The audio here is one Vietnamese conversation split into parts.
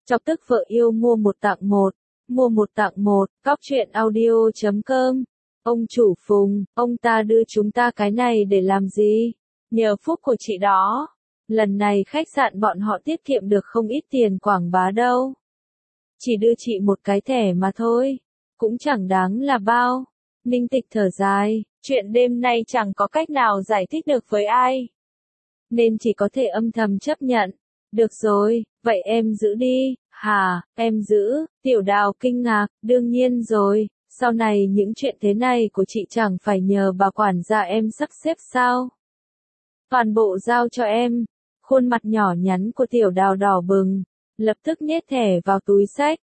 Chọc tức vợ yêu mua một tặng một. Mua một tặng một, Cóc truyện audio.com. Ông chủ Phùng, ông ta đưa chúng ta cái này để làm gì? Nhờ phúc của chị đó. Lần này khách sạn bọn họ tiết kiệm được không ít tiền quảng bá đâu. Chỉ đưa chị một cái thẻ mà thôi. Cũng chẳng đáng là bao. Ninh Tịch thở dài, chuyện đêm nay chẳng có cách nào giải thích được với ai. Nên chỉ có thể âm thầm chấp nhận. Được rồi, vậy em giữ đi. Hả, em giữ? Tiểu Đào kinh ngạc, đương nhiên rồi, sau này những chuyện thế này của chị chẳng phải nhờ bà quản gia em sắp xếp sao? Toàn bộ giao cho em. Khuôn mặt nhỏ nhắn của Tiểu Đào đỏ bừng, lập tức nhét thẻ vào túi xách.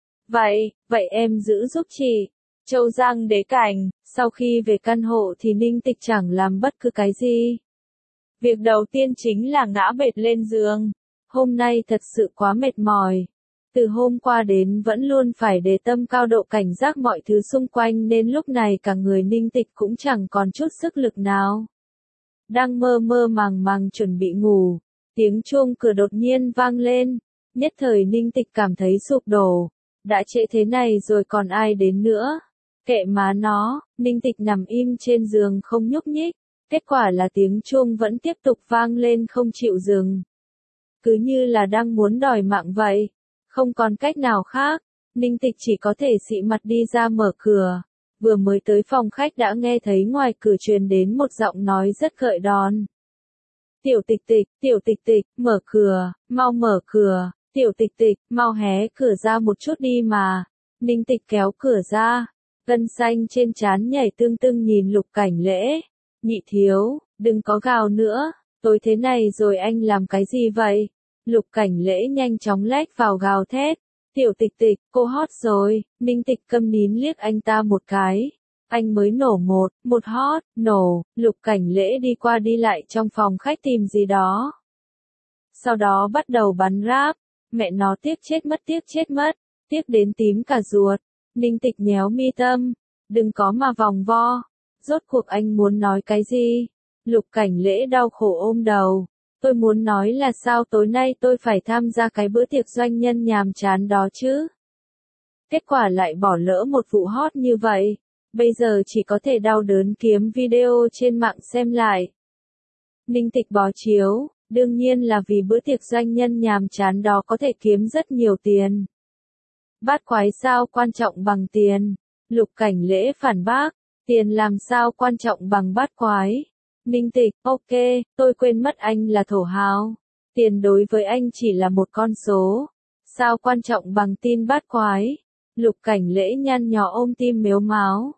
Vậy em giữ giúp chị. Châu Giang Đế Cảnh, sau khi về căn hộ thì Ninh Tịch chẳng làm bất cứ cái gì. Việc đầu tiên chính là ngã bệt lên giường. Hôm nay thật sự quá mệt mỏi. Từ hôm qua đến vẫn luôn phải để tâm cao độ cảnh giác mọi thứ xung quanh nên lúc này cả người Ninh Tịch cũng chẳng còn chút sức lực nào. Đang mơ mơ màng màng chuẩn bị ngủ, tiếng chuông cửa đột nhiên vang lên, nhất thời Ninh Tịch cảm thấy sụp đổ. Đã trễ thế này rồi còn ai đến nữa? Kệ má nó, Ninh Tịch nằm im trên giường không nhúc nhích, kết quả là tiếng chuông vẫn tiếp tục vang lên không chịu dừng. Cứ như là đang muốn đòi mạng vậy. Không còn cách nào khác, Ninh Tịch chỉ có thể xị mặt đi ra mở cửa. Vừa mới tới phòng khách đã nghe thấy ngoài cửa truyền đến một giọng nói rất gợi đòn. Tiểu Tịch Tịch, mở cửa, mau mở cửa, Tiểu Tịch, mau hé cửa ra một chút đi mà. Ninh Tịch kéo cửa ra, gân xanh trên trán nhảy tưng tưng nhìn Lục Cảnh Lễ. Nhị thiếu, đừng có gào nữa, tối thế này rồi anh làm cái gì vậy? Lục Cảnh Lễ nhanh chóng lách vào gào thét. Tiểu Tịch, cô hot rồi. Ninh Tịch câm nín liếc anh ta một cái. Anh mới nổ một hot, nổ. Lục Cảnh Lễ đi qua đi lại trong phòng khách tìm gì đó. Sau đó bắt đầu bắn ráp. Mẹ nó tiếc chết mất. Tiếc đến tím cả ruột. Ninh Tịch nhéo mi tâm. Đừng có mà vòng vo. Rốt cuộc anh muốn nói cái gì? Lục Cảnh Lễ đau khổ ôm đầu. Tôi muốn nói là sao tối nay tôi phải tham gia cái bữa tiệc doanh nhân nhàm chán đó chứ. Kết quả lại bỏ lỡ một vụ hot như vậy. Bây giờ chỉ có thể đau đớn kiếm video trên mạng xem lại. Ninh Tịch bó chiếu, đương nhiên là vì bữa tiệc doanh nhân nhàm chán đó có thể kiếm rất nhiều tiền. Bát quái sao quan trọng bằng tiền? Lục Cảnh Lễ phản bác, tiền làm sao quan trọng bằng bát quái? Ninh Tịch, ok, tôi quên mất anh là thổ hào. Tiền đối với anh chỉ là một con số. Sao quan trọng bằng tin bát quái? Lục Cảnh Lễ nhăn nhó ôm tim mếu máo.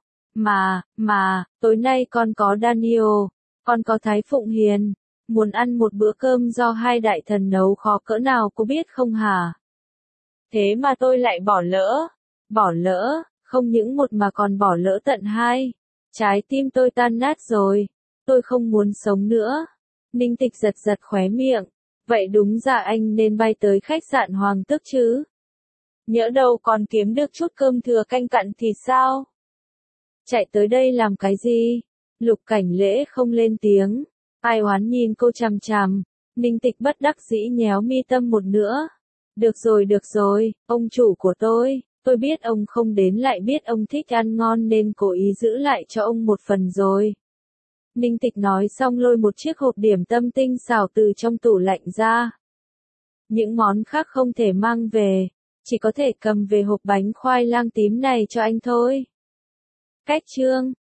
Mà, tối nay con có Daniel, con có Thái Phụng Hiền. Muốn ăn một bữa cơm do hai đại thần nấu khó cỡ nào cô biết không hả? Thế mà tôi lại bỏ lỡ. Bỏ lỡ, không những một mà còn bỏ lỡ tận hai. Trái tim tôi tan nát rồi. Tôi không muốn sống nữa. Ninh Tịch giật khóe miệng. Vậy đúng ra anh nên bay tới khách sạn Hoàng Tước chứ. Nhỡ đâu còn kiếm được chút cơm thừa canh cặn thì sao? Chạy tới đây làm cái gì? Lục Cảnh Lễ không lên tiếng. Ai oán nhìn cô chằm chằm. Ninh Tịch bất đắc dĩ nhéo mi tâm một nữa. Được rồi, ông chủ của tôi biết ông không đến lại biết ông thích ăn ngon nên cố ý giữ lại cho ông một phần rồi. Ninh Tịch nói xong lôi một chiếc hộp điểm tâm tinh xảo từ trong tủ lạnh ra. Những món khác không thể mang về, chỉ có thể cầm về hộp bánh khoai lang tím này cho anh thôi. Cách chương